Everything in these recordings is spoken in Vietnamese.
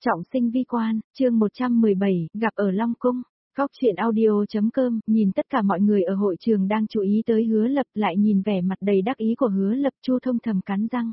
Trọng sinh vi quan, chương 117, gặp ở Long Cung. Góc truyện audio.com, nhìn tất cả mọi người ở hội trường đang chú ý tới Hứa Lập, lại nhìn vẻ mặt đầy đắc ý của Hứa Lập, Chu Thông thầm cắn răng.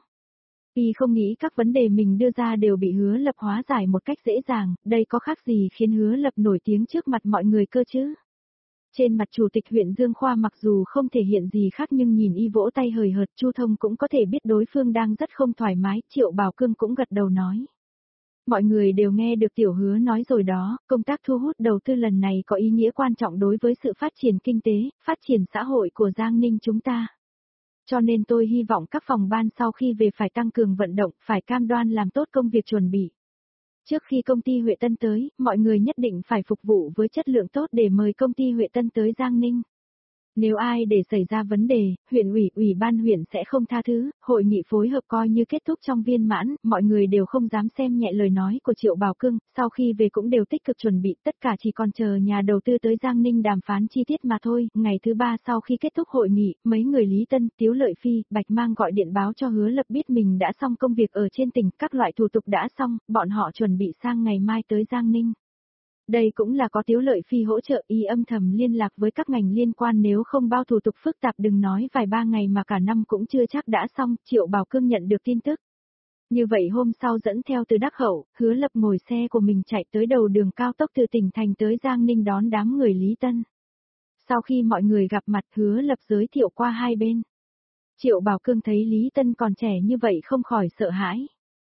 Y không nghĩ các vấn đề mình đưa ra đều bị Hứa Lập hóa giải một cách dễ dàng, đây có khác gì khiến Hứa Lập nổi tiếng trước mặt mọi người cơ chứ? Trên mặt chủ tịch huyện Dương Khoa mặc dù không thể hiện gì khác nhưng nhìn y vỗ tay hời hợt, Chu Thông cũng có thể biết đối phương đang rất không thoải mái, Triệu Bảo Cương cũng gật đầu nói. Mọi người đều nghe được tiểu Hứa nói rồi đó, công tác thu hút đầu tư lần này có ý nghĩa quan trọng đối với sự phát triển kinh tế, phát triển xã hội của Giang Ninh chúng ta. Cho nên tôi hy vọng các phòng ban sau khi về phải tăng cường vận động, phải cam đoan làm tốt công việc chuẩn bị. Trước khi công ty Huệ Tân tới, mọi người nhất định phải phục vụ với chất lượng tốt để mời công ty Huệ Tân tới Giang Ninh. Nếu ai để xảy ra vấn đề, huyện ủy ban huyện sẽ không tha thứ, hội nghị phối hợp coi như kết thúc trong viên mãn, mọi người đều không dám xem nhẹ lời nói của Triệu Bảo Cương, sau khi về cũng đều tích cực chuẩn bị, tất cả chỉ còn chờ nhà đầu tư tới Giang Ninh đàm phán chi tiết mà thôi. Ngày thứ ba sau khi kết thúc hội nghị, mấy người Lý Tân, Tiếu Lợi Phi, Bạch Mang gọi điện báo cho Hứa Lập biết mình đã xong công việc ở trên tỉnh, các loại thủ tục đã xong, bọn họ chuẩn bị sang ngày mai tới Giang Ninh. Đây cũng là có Tiếu Lợi Phi hỗ trợ, y âm thầm liên lạc với các ngành liên quan, nếu không bao thủ tục phức tạp đừng nói vài ba ngày mà cả năm cũng chưa chắc đã xong. Triệu Bảo Cương nhận được tin tức. Như vậy hôm sau dẫn theo từ Đắc Hậu, Hứa Lập ngồi xe của mình chạy tới đầu đường cao tốc từ tỉnh thành tới Giang Ninh đón đám người Lý Tân. Sau khi mọi người gặp mặt, Hứa Lập giới thiệu qua hai bên. Triệu Bảo Cương thấy Lý Tân còn trẻ như vậy không khỏi sợ hãi.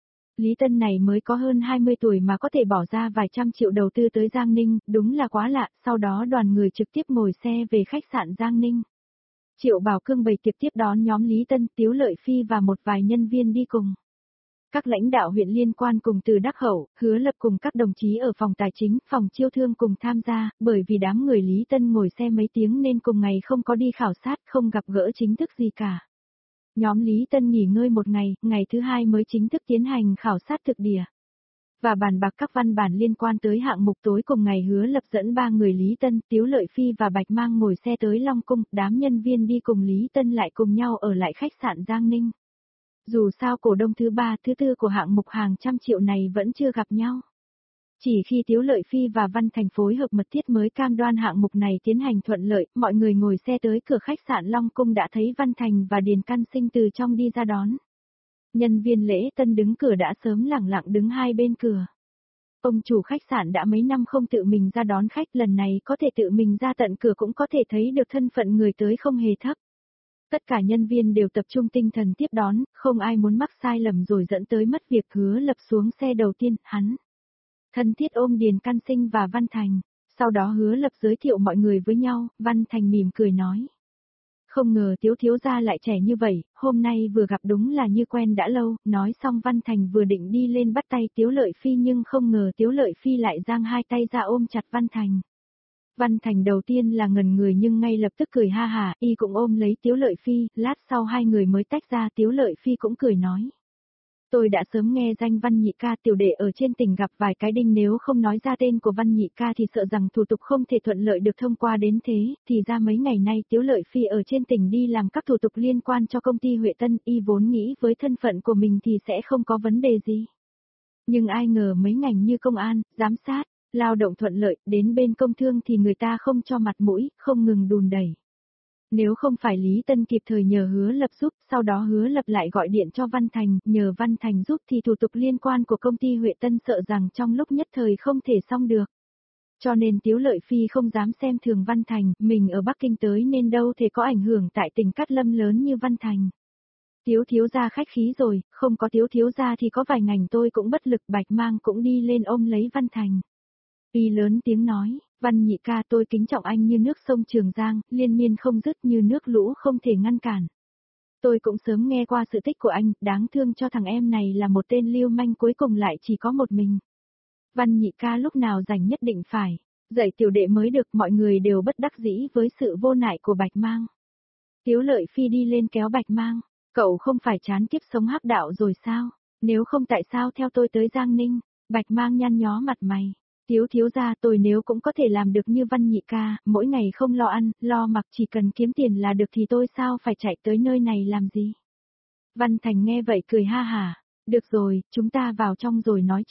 Lý Tân này mới có hơn 20 tuổi mà có thể bỏ ra vài trăm triệu đầu tư tới Giang Ninh, đúng là quá lạ. Sau đó đoàn người trực tiếp ngồi xe về khách sạn Giang Ninh. Triệu Bảo Cương bày tiệc tiếp đón nhóm Lý Tân, Tiếu Lợi Phi và một vài nhân viên đi cùng. Các lãnh đạo huyện liên quan cùng từ Đắc Hậu, Hứa Lập cùng các đồng chí ở phòng tài chính, phòng chiêu thương cùng tham gia, bởi vì đám người Lý Tân ngồi xe mấy tiếng nên cùng ngày không có đi khảo sát, không gặp gỡ chính thức gì cả. Nhóm Lý Tân nghỉ ngơi một ngày, ngày thứ hai mới chính thức tiến hành khảo sát thực địa. Và bàn bạc các văn bản liên quan tới hạng mục. Tối cùng ngày Hứa Lập dẫn ba người Lý Tân, Tiếu Lợi Phi và Bạch Mang ngồi xe tới Long Cung, đám nhân viên đi cùng Lý Tân lại cùng nhau ở lại khách sạn Giang Ninh. Dù sao cổ đông thứ ba, thứ tư của hạng mục hàng trăm triệu này vẫn chưa gặp nhau. Chỉ khi Tiếu Lợi Phi và Văn Thành phối hợp mật thiết mới cam đoan hạng mục này tiến hành thuận lợi, mọi người ngồi xe tới cửa khách sạn Long Cung đã thấy Văn Thành và Điền Căn Sinh từ trong đi ra đón. Nhân viên lễ tân đứng cửa đã sớm lẳng lặng đứng hai bên cửa. Ông chủ khách sạn đã mấy năm không tự mình ra đón khách, lần này có thể tự mình ra tận cửa cũng có thể thấy được thân phận người tới không hề thấp. Tất cả nhân viên đều tập trung tinh thần tiếp đón, không ai muốn mắc sai lầm rồi dẫn tới mất việc. Hứa Lập xuống xe đầu tiên, hắn thân thiết ôm Điền Căn Sinh và Văn Thành. Sau đó Hứa Lập giới thiệu mọi người với nhau, Văn Thành mỉm cười nói. Không ngờ Tiếu thiếu gia lại trẻ như vậy, hôm nay vừa gặp đúng là như quen đã lâu. Nói xong Văn Thành vừa định đi lên bắt tay Tiếu Lợi Phi nhưng không ngờ Tiếu Lợi Phi lại giang hai tay ra ôm chặt Văn Thành. Văn Thành đầu tiên là ngẩn người nhưng ngay lập tức cười ha hả, y cũng ôm lấy Tiếu Lợi Phi, lát sau hai người mới tách ra. Tiếu Lợi Phi cũng cười nói. Tôi đã sớm nghe danh Văn nhị ca, tiểu đệ ở trên tỉnh gặp vài cái đinh, nếu không nói ra tên của Văn nhị ca thì sợ rằng thủ tục không thể thuận lợi được thông qua đến thế, thì ra mấy ngày nay Tiếu Lợi Phi ở trên tỉnh đi làm các thủ tục liên quan cho công ty Huệ Tân, y vốn nghĩ với thân phận của mình thì sẽ không có vấn đề gì. Nhưng ai ngờ mấy ngành như công an, giám sát, lao động thuận lợi, đến bên công thương thì người ta không cho mặt mũi, không ngừng đùn đẩy. Nếu không phải Lý Tân kịp thời nhờ Hứa Lập giúp, sau đó Hứa Lập lại gọi điện cho Văn Thành, nhờ Văn Thành giúp thì thủ tục liên quan của công ty Huệ Tân sợ rằng trong lúc nhất thời không thể xong được. Cho nên Tiếu Lợi Phi không dám xem thường Văn Thành, mình ở Bắc Kinh tới nên đâu thể có ảnh hưởng tại tỉnh Cát Lâm lớn như Văn Thành. Tiếu thiếu gia khách khí rồi, không có Tiếu thiếu gia thì có vài ngành tôi cũng bất lực. Bạch Mang cũng đi lên ôm lấy Văn Thành. Y lớn tiếng nói, Văn nhị ca, tôi kính trọng anh như nước sông Trường Giang, liên miên không dứt như nước lũ không thể ngăn cản. Tôi cũng sớm nghe qua sự tích của anh, đáng thương cho thằng em này là một tên lưu manh cuối cùng lại chỉ có một mình. Văn nhị ca lúc nào rảnh nhất định phải dạy tiểu đệ mới được. Mọi người đều bất đắc dĩ với sự vô nại của Bạch Mang. Tiếu Lợi Phi đi lên kéo Bạch Mang, cậu không phải chán kiếp sống hắc đạo rồi sao? Nếu không tại sao theo tôi tới Giang Ninh? Bạch Mang nhăn nhó mặt mày. Tiếu thiếu gia, tôi nếu cũng có thể làm được như Văn nhị ca, mỗi ngày không lo ăn, lo mặc, chỉ cần kiếm tiền là được thì tôi sao phải chạy tới nơi này làm gì? Văn Thành nghe vậy cười ha hả. Được rồi, chúng ta vào trong rồi nói chuyện.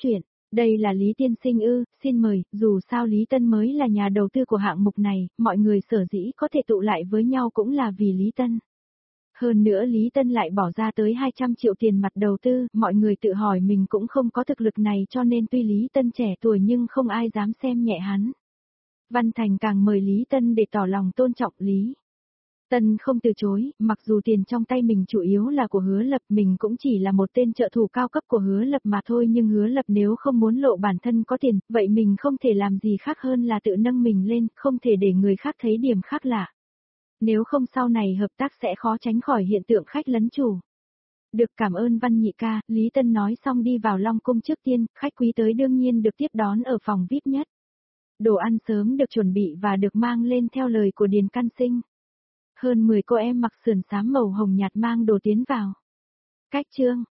Đây là Lý tiên sinh ư, xin mời, dù sao Lý Tân mới là nhà đầu tư của hạng mục này, mọi người sở dĩ có thể tụ lại với nhau cũng là vì Lý Tân. Hơn nữa Lý Tân lại bỏ ra tới 200 triệu tiền mặt đầu tư, mọi người tự hỏi mình cũng không có thực lực này cho nên tuy Lý Tân trẻ tuổi nhưng không ai dám xem nhẹ hắn. Văn Thành càng mời Lý Tân để tỏ lòng tôn trọng Lý Tân không từ chối, mặc dù tiền trong tay mình chủ yếu là của Hứa Lập, mình cũng chỉ là một tên trợ thủ cao cấp của Hứa Lập mà thôi, nhưng Hứa Lập nếu không muốn lộ bản thân có tiền, vậy mình không thể làm gì khác hơn là tự nâng mình lên, không thể để người khác thấy điểm khác lạ. Nếu không sau này hợp tác sẽ khó tránh khỏi hiện tượng khách lấn chủ. Được, cảm ơn Văn nhị ca, Lý Tân nói xong đi vào Long Cung trước tiên, khách quý tới đương nhiên được tiếp đón ở phòng VIP nhất. Đồ ăn sớm được chuẩn bị và được mang lên theo lời của Điền Căn Sinh. Hơn 10 cô em mặc sườn xám màu hồng nhạt mang đồ tiến vào. Cách chương